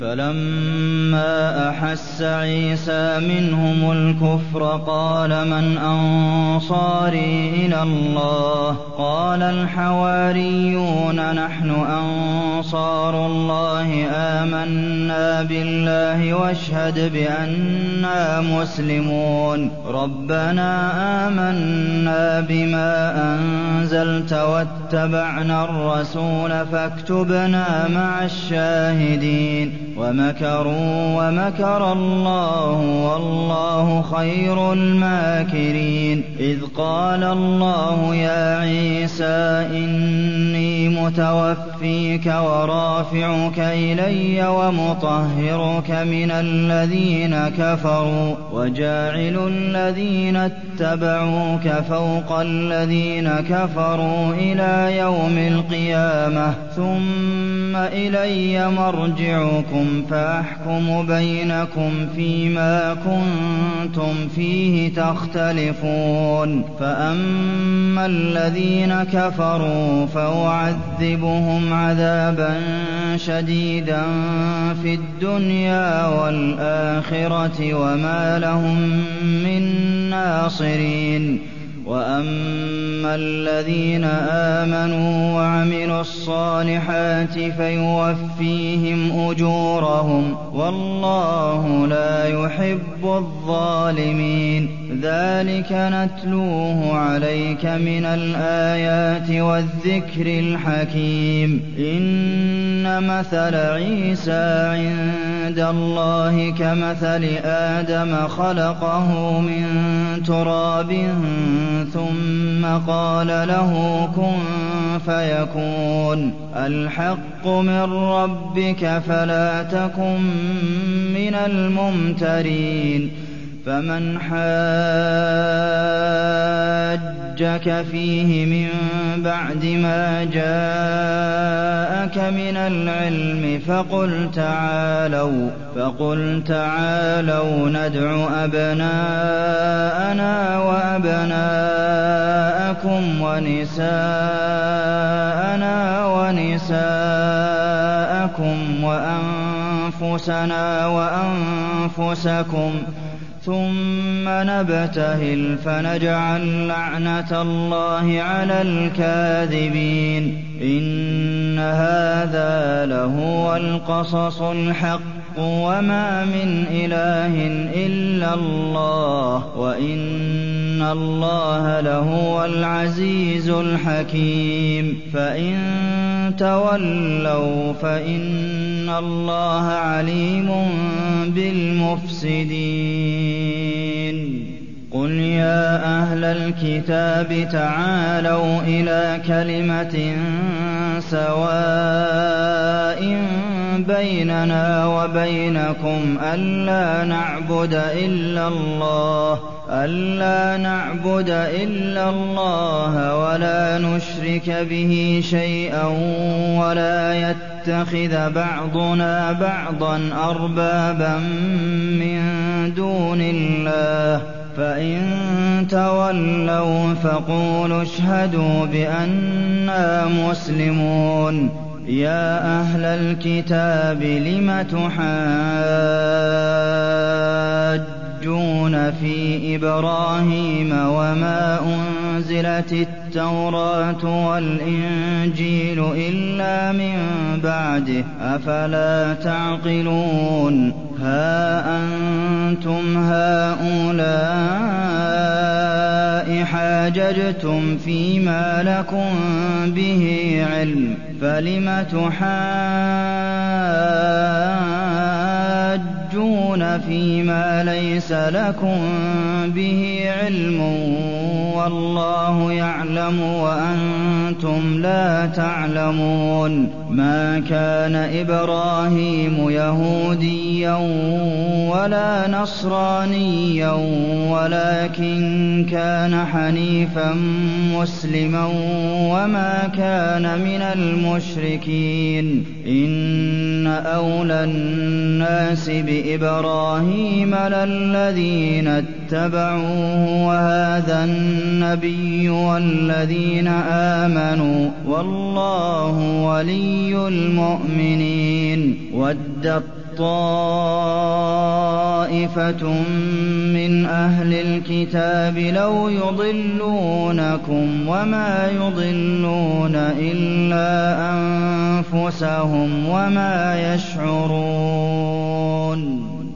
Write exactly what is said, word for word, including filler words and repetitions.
فَلَمَّا أَحَسَّ عِيسَىٰ مِنْهُمُ الْكُفْرَ قَالَ مَنْ أَنصَارِي إِلَى اللَّهِ ۖ قَالَ الْحَوَارِيُّونَ نَحْنُ أَنصَارُ اللَّهِ آمَنَّا بِاللَّهِ وَاشْهَدْ بِأَنَّا مُسْلِمُونَ رَبَّنَا آمَنَّا بِمَا أَنزَلْتَ وَاتَّبَعْنَا الرَّسُولَ فَاكْتُبْنَا مَعَ الشَّاهِدِينَ وَمَكَرُوا وَمَكَرَ اللَّهُ وَاللَّهُ خَيْرُ الْمَاكِرِينَ إِذْ قَالَ اللَّهُ يَا عِيسَىٰ إِنِّي مُتَوَفِّيكَ وَرَافِعُكَ إِلَيَّ وَمُطَهِّرُكَ مِنَ الَّذِينَ كَفَرُوا وَجَاعِلُ الَّذِينَ اتَّبَعُوكَ فَوْقَ الَّذِينَ كَفَرُوا إِلَىٰ يَوْمِ الْقِيَامَةِ ثُمَّ إِلَيَّ مَرْجِعُكُمْ فَأَحْكُمُ بَيْنَكُمْ فِيمَا كُنتُمْ فِيهِ تَخْتَلِفُونَ فَأَمَّا الَّذِينَ كَفَرُوا فَأُعَذِّبُهُمْ عَذَابًا شَدِيدًا فِي الدُّنْيَا وَالْآخِرَةِ وَمَا لَهُم مِّن نَّاصِرِينَ وَأَمَّا الَّذِينَ آمَنُوا وَعَمِلُوا الصَّالِحَاتِ فَيُوَفِّيهِمْ أُجُورَهُمْ وَاللَّهُ لَا يُحِبُّ الظَّالِمِينَ ذَٰلِكَ نَتْلُوهُ عَلَيْكَ مِنَ الْآيَاتِ وَالذِّكْرِ الْحَكِيمِ إِنَّ مَثَلَ عِيسَىٰ عِندَ اللَّهِ كَمَثَلِ آدَمَ خَلَقَهُ مِن تُرَابٍ ثُمَّ قَالَ لَهُ كُن فَيَكُونُ الْحَقُّ مِن رَّبِّكَ فَلَا تَكُن مِّنَ الْمُمْتَرِينَ فَمَنْ حَاجَّكَ فِيهِ مِن بَعْدِ مَا جَاءَكَ مِنَ الْعِلْمِ فَقُلْ تَعَالَوْا فَقُلْ تَعَالَوْا نَدْعُ أَبْنَاءَنَا وَأَبْنَاءَكُمْ وَنِسَاءَنَا وَنِسَاءَكُمْ وَأَنفُسَنَا وَأَنفُسَكُمْ ثُمَّ نَبْتَهِلْ فَنَجْعَل لَّعْنَتَ اللَّهِ عَلَى الْكَاذِبِينَ إِنَّ هَٰذَا لَهُوَ الْقَصَصُ الْحَقُّ وَمَا مِنْ إِلَٰهٍ إِلَّا اللَّهُ وَإِنَّ اللَّهَ لَهُوَ الْعَزِيزُ الْحَكِيمُ فَإِن تَوَلَّوْا فَإِنَّ اللَّهَ عَلِيمٌ بِالْمُفْسِدِينَ قُلْ يَا أَهْلَ الْكِتَابِ تَعَالَوْا إِلَىٰ كَلِمَةٍ سَوَاءٍ بَيْنَنَا وَبَيْنَكُمْ أَلَّا نَعْبُدَ إِلَّا اللَّهَ أَلَّا نَعْبُدَ إِلَّا اللَّهَ وَلَا نُشْرِكَ بِهِ شَيْئًا وَلَا يَتَّخِذَ بَعْضُنَا بَعْضًا أَرْبَابًا مِّن دُونِ اللَّهِ فَإِن تَوَلَّوْا فَقُولُوا اشْهَدُوا بِأَنَّا مُسْلِمُونَ يَا أَهْلَ الْكِتَابِ لِمَ تُحَاجُّونَ فِي إِبْرَاهِيمَ وَمَا أُنزِلَتِ التَّوْرَاةُ وَالْإِنجِيلُ إِلَّا مِن بَعْدِهِ ۚ أَفَلَا تَعْقِلُونَ هَا أَنتُمْ هَٰؤُلَاءِ حَاجَجْتُمْ فِيمَا لَكُم بِهِ عِلْمٌ فَلِمَ تُحَاجُّونَ فِيمَا لَيْسَ لَكُم بِهِ عِلْمٌ وَاللَّهُ يَعْلَمُ وَأَنتُمْ لَا تَعْلَمُونَ مَا كَانَ إِبْرَاهِيمُ يَهُودِيًّا وَلَا نَصْرَانِيًّا وَلَٰكِن كَانَ حَنِيفًا مُّسْلِمًا وَمَا كَانَ مِنَ الْمُشْرِكِينَ إِنَّ أَوْلَى النَّاسِ بِإِبْرَاهِيمَ لَلَّذِينَ اتَّبَعُوهُ وَهَٰذَا النَّبِيُّ وَالَّذِينَ آمَنُوا ۗ وَاللَّهُ وَلِيُّ الْمُؤْمِنِينَ وَدَّت طَائِفَةٌ مِّنْ أَهْلِ الْكِتَابِ لَوْ يُضِلُّونَكُمْ وَمَا يُضِلُّونَ إِلَّا أَنفُسَهُمْ وَمَا يَشْعُرُونَ